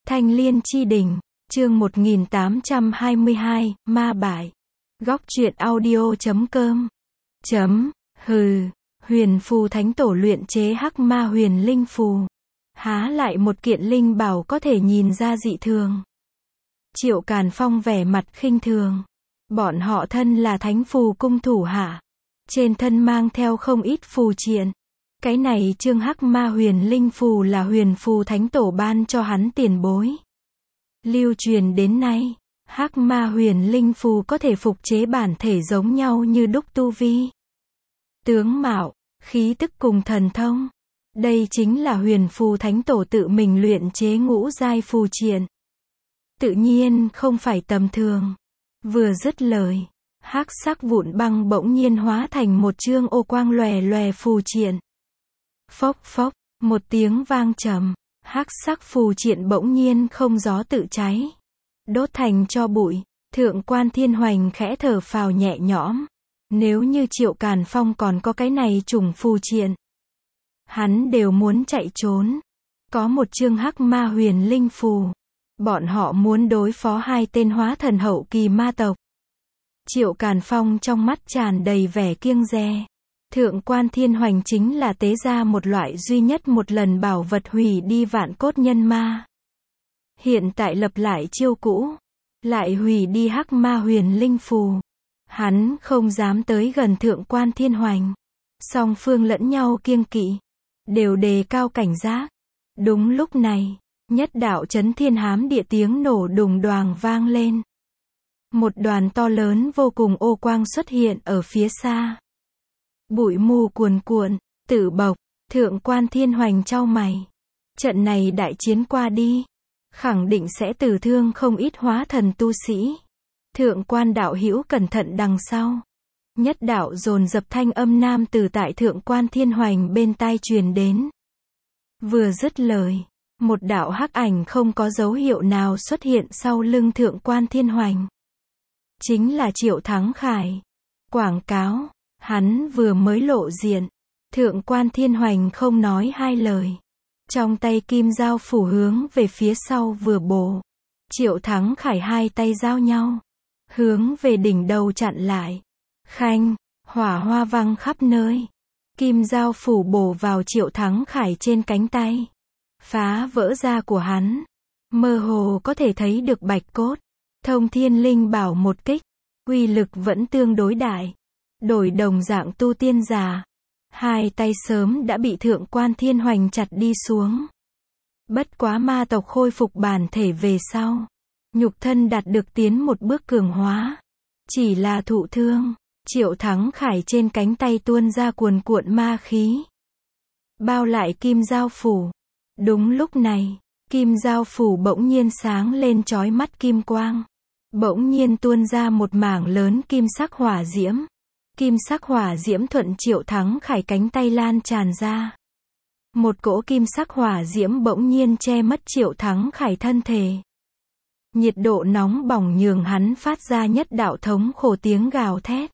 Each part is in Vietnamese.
Thanh Liên Chi Đỉnh, chương 1822, Ma Bại. Góc truyện audio.com. Hừ, huyền phù thánh tổ luyện chế hắc ma huyền linh phù. Há lại một kiện linh bảo có thể nhìn ra dị thường. Triệu Càn Phong vẻ mặt khinh thường. Bọn họ thân là thánh phù cung thủ hạ. Trên thân mang theo không ít phù triện. Cái này chương hắc ma huyền linh phù là huyền phù thánh tổ ban cho hắn tiền bối. Lưu truyền đến nay, hắc ma huyền linh phù có thể phục chế bản thể giống nhau như đúc tu vi. Tướng mạo, khí tức cùng thần thông. Đây chính là huyền phù thánh tổ tự mình luyện chế ngũ giai phù triện. Tự nhiên không phải tầm thường. Vừa dứt lời, hắc sắc vụn băng bỗng nhiên hóa thành một chương ô quang lòe lòe phù triện. Phốc phốc, một tiếng vang trầm, hắc sắc phù triện bỗng nhiên không gió tự cháy, đốt thành tro bụi. Thượng quan Thiên Hoành khẽ thở phào nhẹ nhõm. Nếu như Triệu Càn Phong còn có cái này chủng phù triện, hắn đều muốn chạy trốn. Có một chương hắc ma huyền linh phù, bọn họ muốn đối phó hai tên hóa thần hậu kỳ ma tộc. Triệu Càn Phong trong mắt tràn đầy vẻ kiêng dè. Thượng quan Thiên Hoành chính là tế ra một loại duy nhất một lần bảo vật hủy đi vạn cốt nhân ma. Hiện tại lập lại chiêu cũ, lại hủy đi hắc ma huyền linh phù. Hắn không dám tới gần Thượng quan Thiên Hoành. Song phương lẫn nhau kiêng kỵ, đều đề cao cảnh giác. Đúng lúc này, nhất đạo chấn thiên hám địa tiếng nổ đùng đoàng vang lên. Một đoàn to lớn vô cùng ô quang xuất hiện ở phía xa. Bụi mù cuồn cuộn, Tử Bộc, Thượng quan Thiên Hoành chau mày. Trận này đại chiến qua đi, khẳng định sẽ tử thương không ít hóa thần tu sĩ. Thượng quan đạo hữu cẩn thận đằng sau. Nhất đạo dồn dập thanh âm nam từ tại Thượng quan Thiên Hoành bên tai truyền đến. Vừa dứt lời, một đạo hắc ảnh không có dấu hiệu nào xuất hiện sau lưng Thượng quan Thiên Hoành. Chính là Triệu Thắng Khải. Quảng cáo, hắn vừa mới lộ diện. Thượng quan Thiên Hoành không nói hai lời. Trong tay kim dao phủ hướng về phía sau vừa bổ. Triệu Thắng Khải hai tay giao nhau, hướng về đỉnh đầu chặn lại. Khanh, hỏa hoa văng khắp nơi. Kim dao phủ bổ vào Triệu Thắng Khải trên cánh tay, phá vỡ da của hắn. Mơ hồ có thể thấy được bạch cốt. Thông thiên linh bảo một kích, uy lực vẫn tương đối đại. Đổi đồng dạng tu tiên giả, hai tay sớm đã bị Thượng quan Thiên Hoành chặt đi xuống. Bất quá ma tộc khôi phục bản thể về sau, nhục thân đạt được tiến một bước cường hóa. Chỉ là thụ thương, Triệu Thắng Khải trên cánh tay tuôn ra cuồn cuộn ma khí, bao lại kim dao phủ. Đúng lúc này, kim dao phủ bỗng nhiên sáng lên chói mắt kim quang. Bỗng nhiên tuôn ra một mảng lớn kim sắc hỏa diễm. Kim sắc hỏa diễm thuận Triệu Thắng Khải cánh tay lan tràn ra. Một cỗ kim sắc hỏa diễm bỗng nhiên che mất Triệu Thắng Khải thân thể. Nhiệt độ nóng bỏng nhường hắn phát ra nhất đạo thống khổ tiếng gào thét.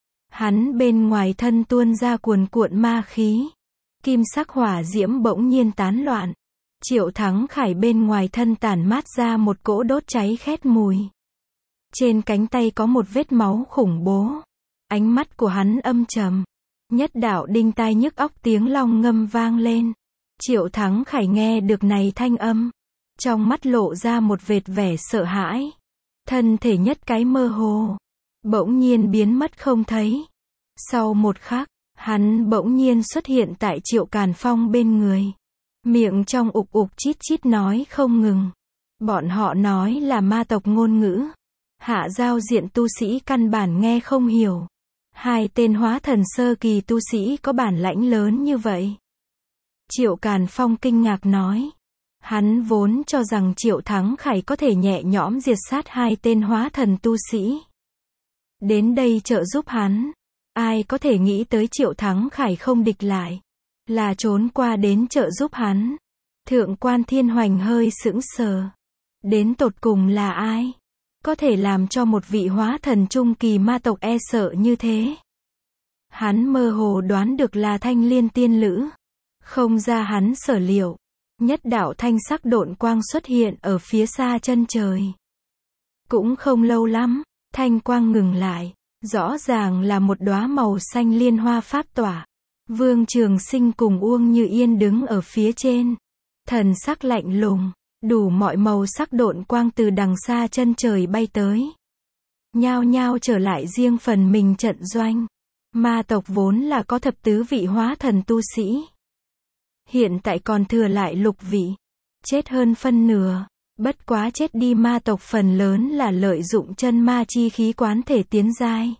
Hắn bên ngoài thân tuôn ra cuồn cuộn ma khí. Kim sắc hỏa diễm bỗng nhiên tán loạn. Triệu Thắng Khải bên ngoài thân tản mát ra một cỗ đốt cháy khét mùi. Trên cánh tay có một vết máu khủng bố. Ánh mắt của hắn âm trầm. Nhất đạo đinh tai nhức óc tiếng long ngâm vang lên. Triệu Thắng Khải nghe được này thanh âm, trong mắt lộ ra một vệt vẻ sợ hãi. Thân thể nhất cái mơ hồ, bỗng nhiên biến mất không thấy. Sau một khắc, hắn bỗng nhiên xuất hiện tại Triệu Càn Phong bên người. Miệng trong ục ục chít chít nói không ngừng. Bọn họ nói là ma tộc ngôn ngữ. Hạ giao diện tu sĩ căn bản nghe không hiểu. Hai tên hóa thần sơ kỳ tu sĩ có bản lãnh lớn như vậy. Triệu Càn Phong kinh ngạc nói. Hắn vốn cho rằng Triệu Thắng Khải có thể nhẹ nhõm diệt sát hai tên hóa thần tu sĩ. Đến đây trợ giúp hắn. Ai có thể nghĩ tới Triệu Thắng Khải không địch lại, là trốn qua đến trợ giúp hắn. Thượng quan Thiên Hoành hơi sững sờ. Đến tột cùng là ai có thể làm cho một vị hóa thần trung kỳ ma tộc e sợ như thế? Hắn mơ hồ đoán được là Thanh Liên tiên lữ. Không ra hắn sở liệu, Nhất đạo thanh sắc độn quang xuất hiện ở phía xa chân trời. Cũng không lâu lắm, thanh quang ngừng lại. Rõ ràng là một đóa màu xanh liên hoa pháp tỏa. Vương Trường Sinh cùng Uông Như Yên đứng ở phía trên. Thần sắc lạnh lùng, đủ mọi màu sắc độn quang từ đằng xa chân trời bay tới. Nhao nhao trở lại riêng phần mình trận doanh. Ma tộc vốn là có thập tứ vị hóa thần tu sĩ. Hiện tại còn thừa lại 6 vị. Chết hơn phân nửa. Bất quá chết đi ma tộc phần lớn là lợi dụng chân ma chi khí quán thể tiến giai.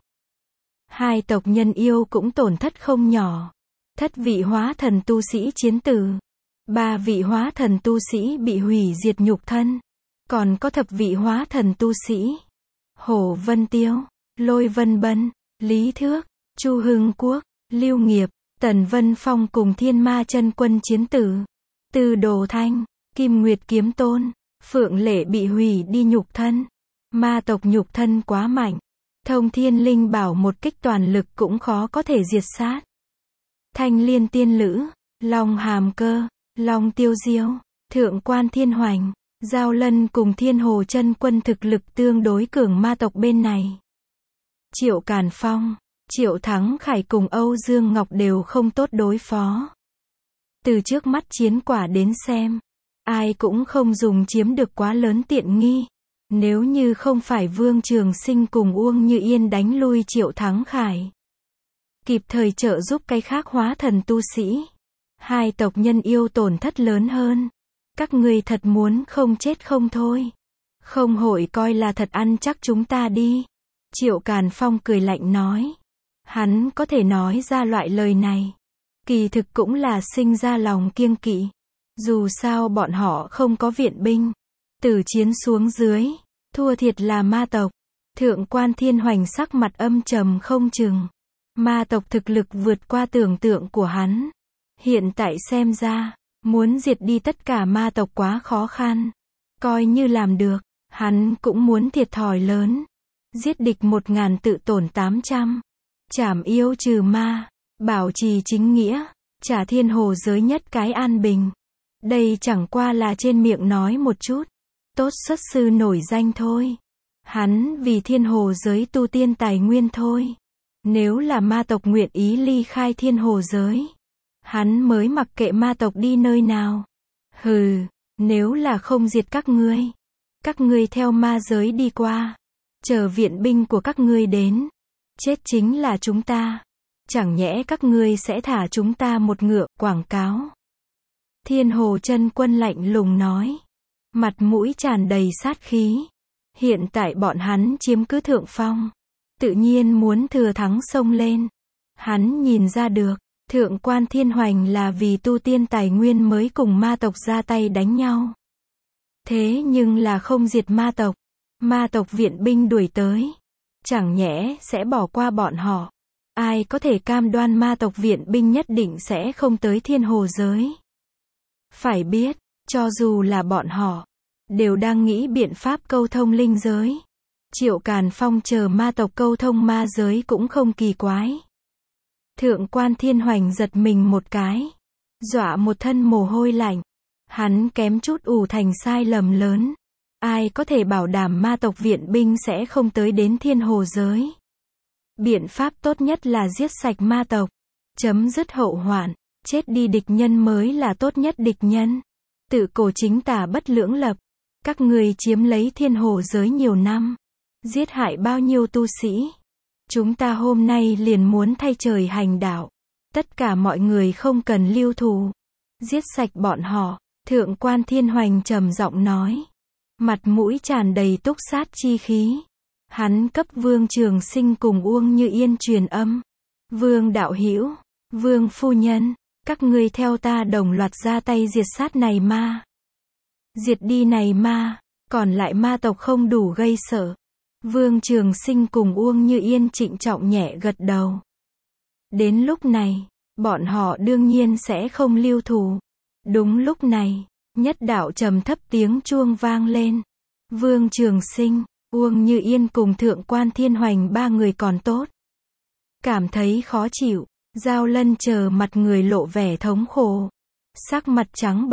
2 tộc nhân yêu cũng tổn thất không nhỏ. 7 vị hóa thần tu sĩ chiến tử. 3 vị hóa thần tu sĩ bị hủy diệt nhục thân. Còn có 10 vị hóa thần tu sĩ. Hổ Vân Tiêu, Lôi Vân Bân, Lý Thước, Chu Hưng Quốc, Lưu Nghiệp, Tần Vân Phong cùng Thiên Ma Chân Quân chiến tử. Từ Đồ Thanh, Kim Nguyệt Kiếm Tôn, Phượng Lệ bị hủy đi nhục thân. Ma tộc nhục thân quá mạnh. Thông Thiên Linh Bảo một kích toàn lực cũng khó có thể diệt sát. Thanh Liên Tiên Lữ, Long Hàm Cơ, Long Tiêu Diêu, Thượng Quan Thiên Hoành, Giao Lân cùng Thiên Hồ Chân Quân thực lực tương đối cường ma tộc bên này. Triệu Càn Phong, Triệu Thắng Khải cùng Âu Dương Ngọc đều không tốt đối phó. Từ trước mắt chiến quả đến xem, ai cũng không dùng chiếm được quá lớn tiện nghi. Nếu như không phải Vương Trường Sinh cùng Uông Như Yên đánh lui Triệu Thắng Khải, kịp thời trợ giúp cái khác hóa thần tu sĩ, 2 tộc nhân yêu tổn thất lớn hơn. Các ngươi thật muốn không chết không thôi. Không hội coi là thật ăn chắc chúng ta đi. Triệu Càn Phong cười lạnh nói. Hắn có thể nói ra loại lời này. Kỳ thực cũng là sinh ra lòng kiêng kỵ. Dù sao bọn họ không có viện binh. Từ chiến xuống dưới, thua thiệt là ma tộc. Thượng Quan Thiên Hoành sắc mặt âm trầm không chừng. Ma tộc thực lực vượt qua tưởng tượng của hắn. Hiện tại xem ra, muốn diệt đi tất cả ma tộc quá khó khăn. Coi như làm được, hắn cũng muốn thiệt thòi lớn. Giết địch 1000 tự tổn 800. Trảm yêu trừ ma, bảo trì chính nghĩa, trả thiên hồ giới nhất cái an bình. Đây chẳng qua là trên miệng nói một chút. Tốt xuất sư nổi danh thôi. Hắn vì thiên hồ giới tu tiên tài nguyên thôi. Nếu là ma tộc nguyện ý ly khai thiên hồ giới, hắn mới mặc kệ ma tộc đi nơi nào. Hừ, nếu là không diệt các ngươi theo ma giới đi qua, chờ viện binh của các ngươi đến, chết chính là chúng ta. Chẳng nhẽ các ngươi sẽ thả chúng ta một ngựa, quảng cáo. Thiên Hồ Chân Quân lạnh lùng nói, mặt mũi tràn đầy sát khí. Hiện tại bọn hắn chiếm cứ thượng phong, tự nhiên muốn thừa thắng xông lên. Hắn nhìn ra được, Thượng Quan Thiên Hoành là vì tu tiên tài nguyên mới cùng ma tộc ra tay đánh nhau. Thế nhưng là không diệt ma tộc viện binh đuổi tới, chẳng nhẽ sẽ bỏ qua bọn họ. Ai có thể cam đoan ma tộc viện binh nhất định sẽ không tới thiên hồ giới. Phải biết, cho dù là bọn họ, đều đang nghĩ biện pháp câu thông linh giới. Triệu Càn Phong chờ ma tộc câu thông ma giới cũng không kỳ quái. Thượng Quan Thiên Hoành giật mình một cái, dọa một thân mồ hôi lạnh. Hắn kém chút ù thành sai lầm lớn. Ai có thể bảo đảm ma tộc viện binh sẽ không tới đến thiên hồ giới? Biện pháp tốt nhất là giết sạch ma tộc, chấm dứt hậu hoạn, chết đi địch nhân mới là tốt nhất địch nhân. Tự cổ chính tả bất lưỡng lập, các ngươi chiếm lấy thiên hồ giới nhiều năm, giết hại bao nhiêu tu sĩ. Chúng ta hôm nay liền muốn thay trời hành đạo. Tất cả mọi người không cần lưu thù, giết sạch bọn họ. Thượng Quan Thiên Hoành trầm giọng nói, mặt mũi tràn đầy túc sát chi khí. Hắn cấp Vương Trường Sinh cùng Uông Như Yên truyền âm. Vương đạo hữu, Vương phu nhân, các ngươi theo ta đồng loạt ra tay diệt sát này ma. Diệt đi này ma, còn lại ma tộc không đủ gây sợ. Vương Trường Sinh cùng Uông Như Yên trịnh trọng nhẹ gật đầu. Đến lúc này, bọn họ đương nhiên sẽ không lưu thù. Đúng lúc này, nhất đạo trầm thấp tiếng chuông vang lên. Vương Trường Sinh, Uông Như Yên cùng Thượng Quan Thiên Hoành 3 người còn tốt. Cảm thấy khó chịu, Giao Lân chờ mặt người lộ vẻ thống khổ. Sắc mặt trắng bệch,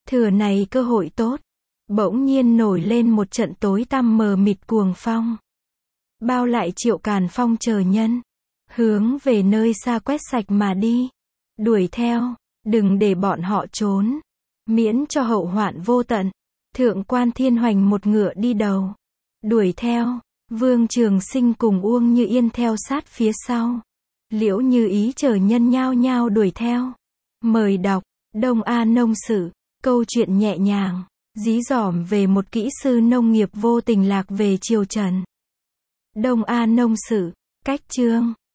Thừa này cơ hội tốt, bỗng nhiên nổi lên một trận tối tăm mờ mịt cuồng phong. Bao lại Triệu Càn Phong chờ nhân, hướng về nơi xa quét sạch mà đi. Đuổi theo, đừng để bọn họ trốn, miễn cho hậu hoạn vô tận. Thượng quan Thiên Hoành một ngựa đi đầu, đuổi theo, Vương Trường Sinh cùng Uông Như Yên theo sát phía sau. Liễu Như Ý chờ nhân nhao nhao đuổi theo. Mời đọc, Đông A Nông Sử, câu chuyện nhẹ nhàng, dí dỏm về một kỹ sư nông nghiệp vô tình lạc về triều Trần. Đông A Nông Sử, cách chương